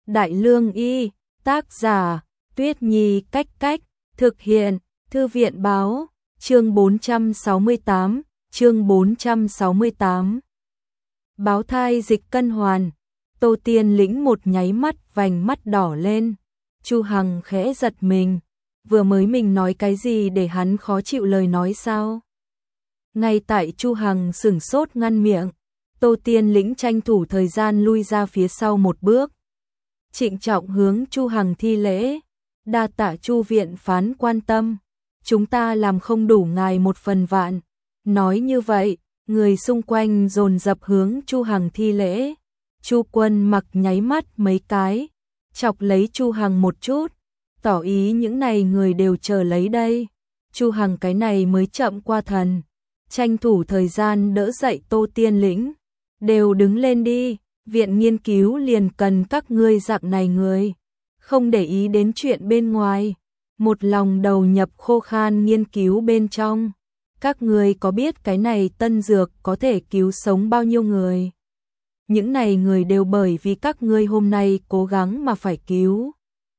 Đại Lương Y, tác giả, Tuyết Nhi Cách Cách, thực hiện, Thư viện Báo, chương 468, chương 468. Báo thai dịch cân hoàn, Tô Tiên Lĩnh một nháy mắt vành mắt đỏ lên, Chu Hằng khẽ giật mình, vừa mới mình nói cái gì để hắn khó chịu lời nói sao? Ngay tại Chu Hằng sửng sốt ngăn miệng, Tô Tiên Lĩnh tranh thủ thời gian lui ra phía sau một bước. Trịnh trọng hướng Chu Hằng thi lễ, đa tạ Chu viện phán quan tâm, chúng ta làm không đủ ngài một phần vạn. Nói như vậy, người xung quanh dồn dập hướng Chu Hằng thi lễ. Chu Quân Mặc nháy mắt mấy cái, chọc lấy Chu Hằng một chút, tỏ ý những này người đều chờ lấy đây. Chu Hằng cái này mới chậm qua thần, tranh thủ thời gian đỡ dậy Tô Tiên Lĩnh, đều đứng lên đi, viện nghiên cứu liền cần các ngươi dạng này người, không để ý đến chuyện bên ngoài, một lòng đầu nhập khô khan nghiên cứu bên trong. Các người có biết cái này tân dược có thể cứu sống bao nhiêu người? Những này người đều bởi vì các ngươi hôm nay cố gắng mà phải cứu.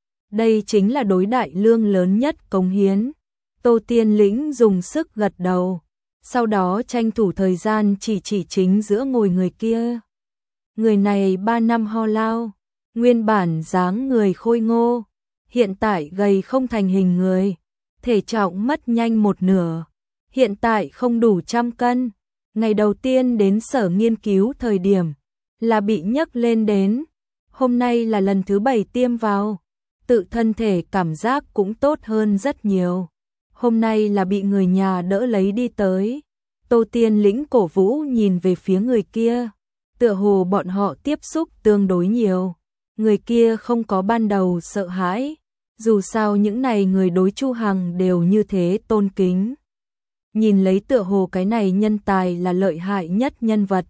Đây chính là đối Đại Lương lớn nhất cống hiến. Tô Tiên Lĩnh dùng sức gật đầu, sau đó tranh thủ thời gian chỉ chính giữa ngồi người kia. Người này 3 năm ho lao, nguyên bản dáng người khôi ngô, hiện tại gầy không thành hình người, thể trọng mất nhanh một nửa. Hiện tại không đủ 100 cân, ngày đầu tiên đến sở nghiên cứu thời điểm là bị nhấc lên đến, hôm nay là lần thứ 7 tiêm vào, tự thân thể cảm giác cũng tốt hơn rất nhiều. Hôm nay là bị người nhà đỡ lấy đi tới. Tô Tiên Lĩnh cổ vũ nhìn về phía người kia, tựa hồ bọn họ tiếp xúc tương đối nhiều. Người kia không có ban đầu sợ hãi, dù sao những này người đối Chu Hằng đều như thế tôn kính. Nhìn lấy tựa hồ cái này nhân tài là lợi hại nhất nhân vật.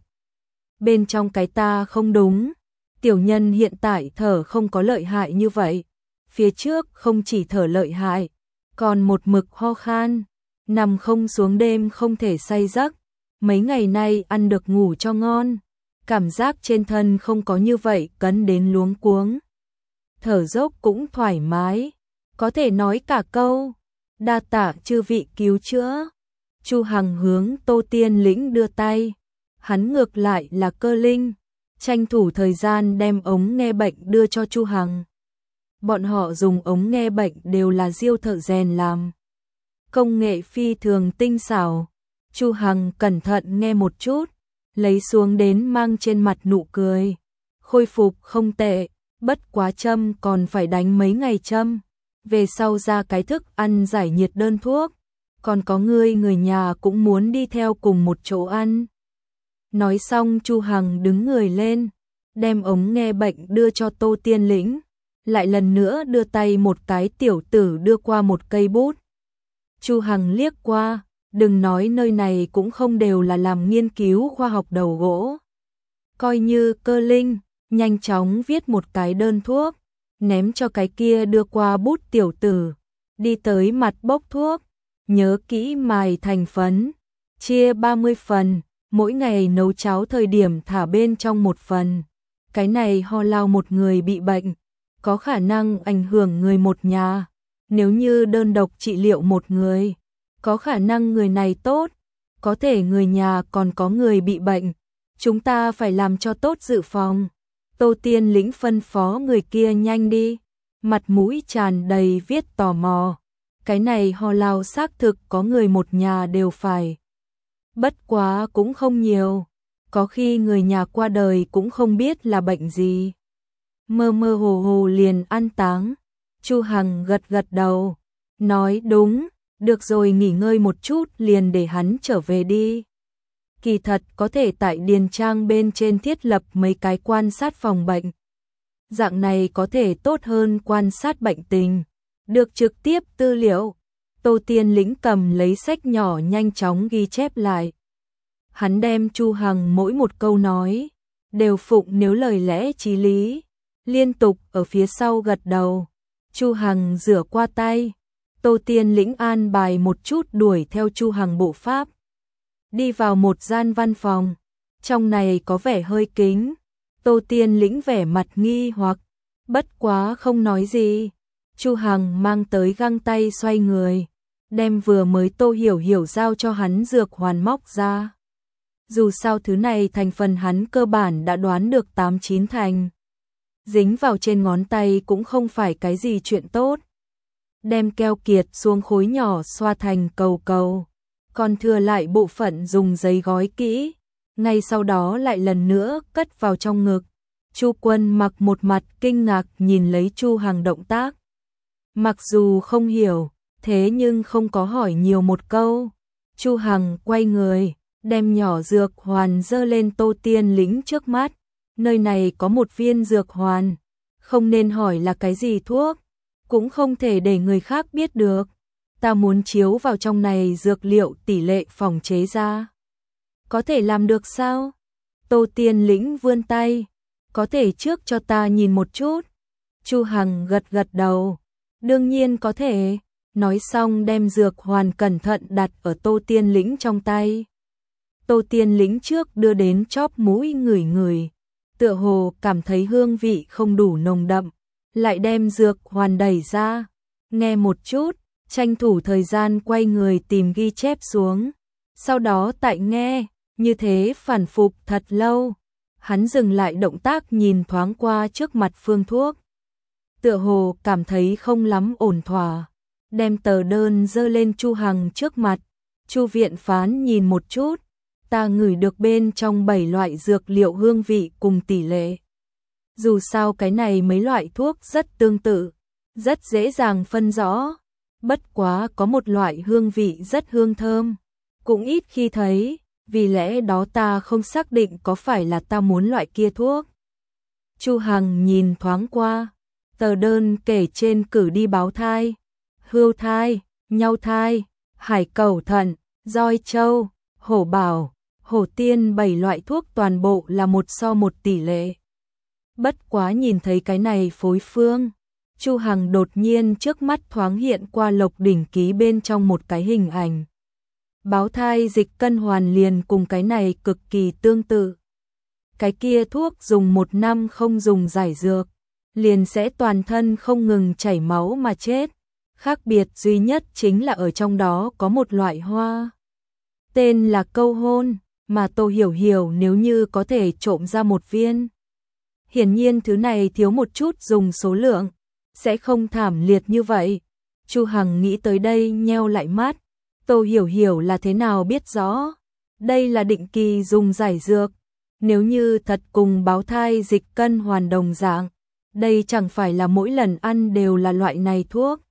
Bên trong cái ta không đúng, tiểu nhân hiện tại thở không có lợi hại như vậy. Phía trước không chỉ thở lợi hại, còn một mực ho khan, nằm không xuống đêm không thể say giấc. Mấy ngày nay ăn được ngủ cho ngon, cảm giác trên thân không có như vậy cấn đến luống cuống. Thở dốc cũng thoải mái, có thể nói cả câu, đa tạ chư vị cứu chữa. Chu Hằng hướng Tô Tiên Lĩnh đưa tay, hắn ngược lại là Cơ Linh, tranh thủ thời gian đem ống nghe bệnh đưa cho Chu Hằng. Bọn họ dùng ống nghe bệnh đều là diêu thợ rèn làm, công nghệ phi thường tinh xảo. Chu Hằng cẩn thận nghe một chút, lấy xuống đến mang trên mặt nụ cười, khôi phục không tệ, bất quá châm còn phải đánh mấy ngày châm, về sau ra cái thức ăn giải nhiệt đơn thuốc. Còn có người nhà cũng muốn đi theo cùng một chỗ ăn. Nói xong Chu Hằng đứng người lên, đem ống nghe bệnh đưa cho Tô Tiên Lĩnh, lại lần nữa đưa tay một cái tiểu tử đưa qua một cây bút. Chu Hằng liếc qua, đừng nói nơi này cũng không đều là làm nghiên cứu khoa học đầu gỗ. Coi như Cơ Linh, nhanh chóng viết một cái đơn thuốc, ném cho cái kia đưa qua bút tiểu tử, đi tới mặt bốc thuốc. Nhớ kỹ mài thành phấn, chia 30 phần, mỗi ngày nấu cháo thời điểm thả bên trong một phần. Cái này ho lao một người bị bệnh, có khả năng ảnh hưởng người một nhà. Nếu như đơn độc trị liệu một người, có khả năng người này tốt, có thể người nhà còn có người bị bệnh. Chúng ta phải làm cho tốt dự phòng. Tô Tiên Lĩnh phân phó người kia nhanh đi, mặt mũi tràn đầy viết tò mò. Cái này ho lao xác thực có người một nhà đều phải. Bất quá cũng không nhiều, có khi người nhà qua đời cũng không biết là bệnh gì. Mơ mơ hồ hồ liền an táng. Chu Hằng gật gật đầu, nói đúng, được rồi nghỉ ngơi một chút liền để hắn trở về đi. Kỳ thật có thể tại điền trang bên trên thiết lập mấy cái quan sát phòng bệnh. Dạng này có thể tốt hơn quan sát bệnh tình. Được trực tiếp tư liệu. Tô Tiên Lĩnh cầm lấy sách nhỏ nhanh chóng ghi chép lại. Hắn đem Chu Hằng mỗi một câu nói đều phụng nếu lời lẽ chí lý, liên tục ở phía sau gật đầu. Chu Hằng rửa qua tay, Tô Tiên Lĩnh an bài một chút đuổi theo Chu Hằng bộ pháp. Đi vào một gian văn phòng, trong này có vẻ hơi kín. Tô Tiên Lĩnh vẻ mặt nghi hoặc, bất quá không nói gì. Chu Hằng mang tới găng tay xoay người, đem vừa mới Tô Hiểu Hiểu giao cho hắn dược hoàn móc ra. Dù sao thứ này thành phần hắn cơ bản đã đoán được 8-9 thành. Dính vào trên ngón tay cũng không phải cái gì chuyện tốt. Đem keo kiệt xuống khối nhỏ xoa thành cầu cầu, còn thừa lại bộ phận dùng giấy gói kỹ, ngay sau đó lại lần nữa cất vào trong ngực. Chu Quân Mặc một mặt kinh ngạc nhìn lấy Chu Hằng động tác. Mặc dù không hiểu, thế nhưng không có hỏi nhiều một câu. Chu Hằng quay người, đem nhỏ dược hoàn dơ lên Tô Tiên Lĩnh trước mắt. Nơi này có một viên dược hoàn, không nên hỏi là cái gì thuốc, cũng không thể để người khác biết được. Ta muốn chiếu vào trong này dược liệu tỷ lệ phòng chế ra. Có thể làm được sao? Tô Tiên Lĩnh vươn tay, có thể trước cho ta nhìn một chút. Chu Hằng gật gật đầu, đương nhiên có thể. Nói xong đem dược hoàn cẩn thận đặt ở Tô Tiên Lĩnh trong tay. Tô Tiên Lĩnh trước đưa đến chóp mũi ngửi ngửi, tựa hồ cảm thấy hương vị không đủ nồng đậm, lại đem dược hoàn đẩy ra, nghe một chút, tranh thủ thời gian quay người tìm ghi chép xuống, sau đó tại nghe, như thế phản phục thật lâu. Hắn dừng lại động tác nhìn thoáng qua trước mặt phương thuốc, tựa hồ cảm thấy không lắm ổn thỏa, đem tờ đơn dơ lên Chu Hằng trước mặt. Chu viện phán nhìn một chút, ta ngửi được bên trong 7 loại dược liệu hương vị cùng tỷ lệ. Dù sao cái này mấy loại thuốc rất tương tự, rất dễ dàng phân rõ, bất quá có một loại hương vị rất hương thơm, cũng ít khi thấy, vì lẽ đó ta không xác định có phải là ta muốn loại kia thuốc. Chu Hằng nhìn thoáng qua, tờ đơn kể trên cử đi báo thai, hươu thai, nhau thai, hải cẩu thận, roi trâu, hổ bảo, hổ tiên 7 loại thuốc toàn bộ là 1:1 tỷ lệ. Bất quá nhìn thấy cái này phối phương, Chu Hằng đột nhiên trước mắt thoáng hiện qua Lộc Đỉnh Ký bên trong một cái hình ảnh. Báo thai dịch cân hoàn liền cùng cái này cực kỳ tương tự. Cái kia thuốc dùng 1 năm không dùng giải dược, liền sẽ toàn thân không ngừng chảy máu mà chết. Khác biệt duy nhất chính là ở trong đó có một loại hoa, tên là câu hôn, mà Tô Hiểu Hiểu nếu như có thể trộm ra một viên. Hiển nhiên thứ này thiếu một chút dùng số lượng, sẽ không thảm liệt như vậy. Chu Hằng nghĩ tới đây nheo lại mắt, Tô Hiểu Hiểu là thế nào biết rõ? Đây là định kỳ dùng giải dược, nếu như thật cùng báo thai dịch cân hoàn đồng dạng, đây chẳng phải là mỗi lần ăn đều là loại này thuốc,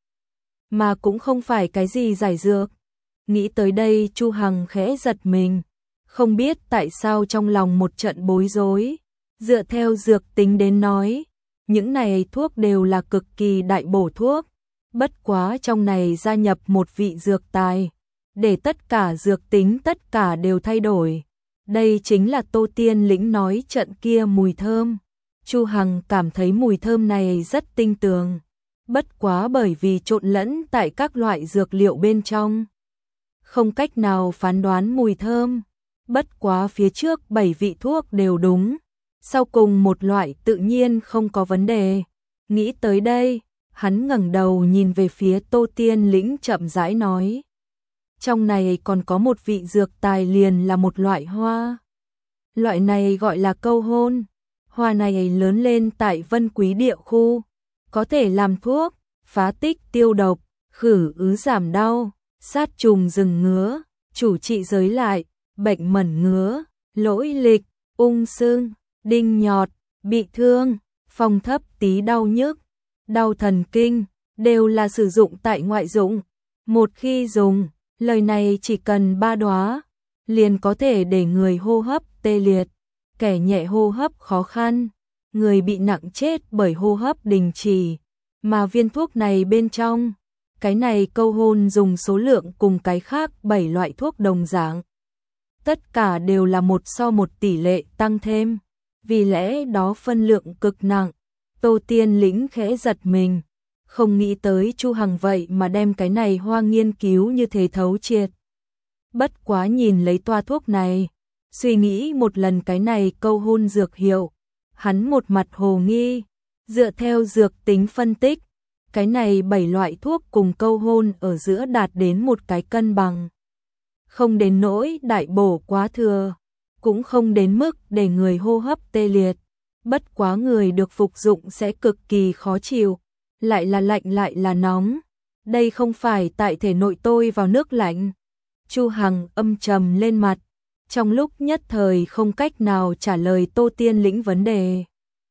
mà cũng không phải cái gì giải dược. Nghĩ tới đây Chu Hằng khẽ giật mình, không biết tại sao trong lòng một trận bối rối. Dựa theo dược tính đến nói, những này thuốc đều là cực kỳ đại bổ thuốc, bất quá trong này gia nhập một vị dược tài, để tất cả dược tính tất cả đều thay đổi. Đây chính là Tô Tiên Lĩnh nói trận kia mùi thơm. Chu Hằng cảm thấy mùi thơm này rất tinh tường, bất quá bởi vì trộn lẫn tại các loại dược liệu bên trong, không cách nào phán đoán mùi thơm. Bất quá phía trước 7 vị thuốc đều đúng, sau cùng một loại tự nhiên không có vấn đề. Nghĩ tới đây, hắn ngẩng đầu nhìn về phía Tô Tiên Lĩnh chậm rãi nói. Trong này còn có một vị dược tài liền là một loại hoa. Loại này gọi là câu hôn. Hoa này lớn lên tại Vân Quý địa khu, có thể làm thuốc, phá tích tiêu độc, khử ứ giảm đau, sát trùng rừng ngứa, chủ trị giới lại, bệnh mẩn ngứa, lỗi lịch, ung xương, đinh nhọt, bị thương, phong thấp tí đau nhức, đau thần kinh, đều là sử dụng tại ngoại dụng. Một khi dùng, lời này chỉ cần 3 đóa, liền có thể để người hô hấp tê liệt, kẻ nhẹ hô hấp khó khăn, người bị nặng chết bởi hô hấp đình chỉ. Mà viên thuốc này bên trong, cái này câu hôn dùng số lượng cùng cái khác 7 loại thuốc đồng dạng. Tất cả đều là 1:1 tỷ lệ tăng thêm, vì lẽ đó phân lượng cực nặng. Tô Tiên Lĩnh khẽ giật mình, không nghĩ tới Chu Hằng vậy mà đem cái này hoa nghiên cứu như thế thấu triệt. Bất quá nhìn lấy toa thuốc này, suy nghĩ một lần cái này câu hôn dược hiệu, hắn một mặt hồ nghi, Dựa theo dược tính phân tích, cái này 7 loại thuốc cùng câu hôn ở giữa đạt đến một cái cân bằng. Không đến nỗi đại bổ quá thừa, cũng không đến mức để người hô hấp tê liệt. Bất quá người được phục dụng sẽ cực kỳ khó chịu, lại là lạnh lại là nóng. Đây không phải tại thể nội tôi vào nước lạnh. Chu Hằng âm trầm lên mặt, trong lúc nhất thời không cách nào trả lời Tô Tiên Lĩnh vấn đề.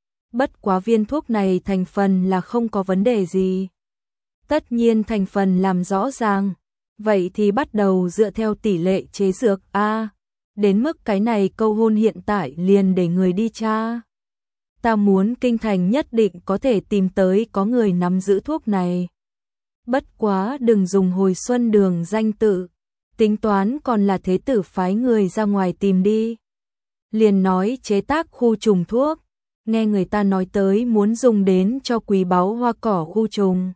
Bất quá viên thuốc này thành phần là không có vấn đề gì. Tất nhiên thành phần làm rõ ràng, vậy thì bắt đầu dựa theo tỷ lệ chế dược a. Đến mức cái này câu hôn hiện tại liền để người đi tra. Ta muốn kinh thành nhất định có thể tìm tới có người nắm giữ thuốc này. Bất quá đừng dùng Hồi Xuân Đường danh tự, tính toán còn là thế tử phái người ra ngoài tìm đi. Liền nói chế tác khu trùng thuốc, nghe người ta nói tới muốn dùng đến cho quý báu hoa cỏ khu trùng.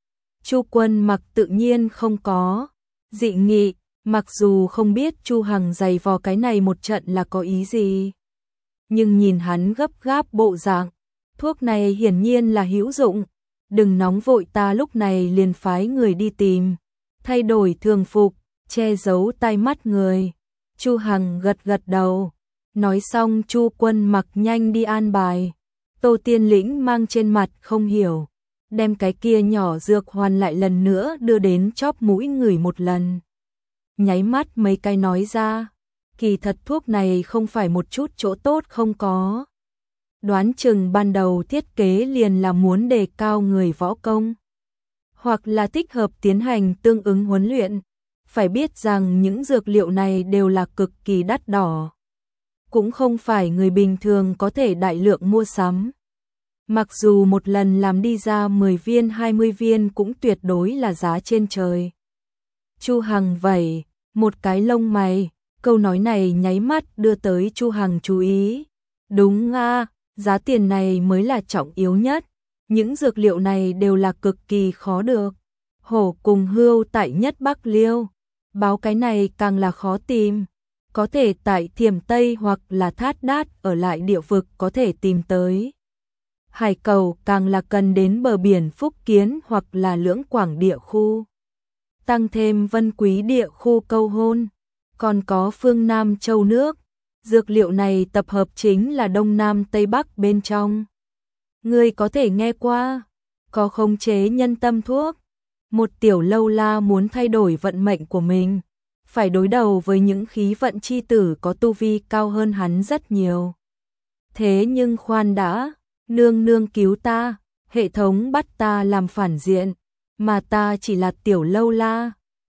Chu Quân Mặc tự nhiên không có dị nghị, mặc dù không biết Chu Hằng giày vò cái này một trận là có ý gì. Nhưng nhìn hắn gấp gáp bộ dạng, thuốc này hiển nhiên là hữu dụng. Đừng nóng vội, ta lúc này liền phái người đi tìm, thay đổi thường phục, che giấu tai mắt người. Chu Hằng gật gật đầu, nói xong Chu Quân Mặc nhanh đi an bài. Tô Tiên Lĩnh mang trên mặt không hiểu, đem cái kia nhỏ dược hoàn lại lần nữa đưa đến chóp mũi ngửi một lần. Nháy mắt mấy cái nói ra, kỳ thật thuốc này không phải một chút chỗ tốt không có. Đoán chừng ban đầu thiết kế liền là muốn đề cao người võ công, hoặc là thích hợp tiến hành tương ứng huấn luyện. Phải biết rằng những dược liệu này đều là cực kỳ đắt đỏ, cũng không phải người bình thường có thể đại lượng mua sắm. Mặc dù một lần làm đi ra 10 viên 20 viên cũng tuyệt đối là giá trên trời. Chu Hằng vẩy một cái lông mày, câu nói này nháy mắt đưa tới Chu Hằng chú ý. Đúng a, giá tiền này mới là trọng yếu nhất. Những dược liệu này đều là cực kỳ khó được. Hổ cùng hươu tại nhất Bắc Liêu, báo cái này càng là khó tìm. Có thể tại Thiểm Tây hoặc là Thát Đát ở lại địa vực có thể tìm tới. Hải Cầu càng là cần đến bờ biển Phúc Kiến hoặc là Lưỡng Quảng địa khu. Tăng thêm Vân Quý địa khu câu hôn, còn có phương Nam châu nước. Dược liệu này tập hợp chính là Đông Nam Tây Bắc bên trong. Ngươi có thể nghe qua, có khống chế nhân tâm thuốc. Một tiểu lâu la muốn thay đổi vận mệnh của mình, phải đối đầu với những khí vận chi tử có tu vi cao hơn hắn rất nhiều. Thế nhưng khoan đã, nương nương cứu ta, hệ thống bắt ta làm phản diện, mà ta chỉ là tiểu lâu la,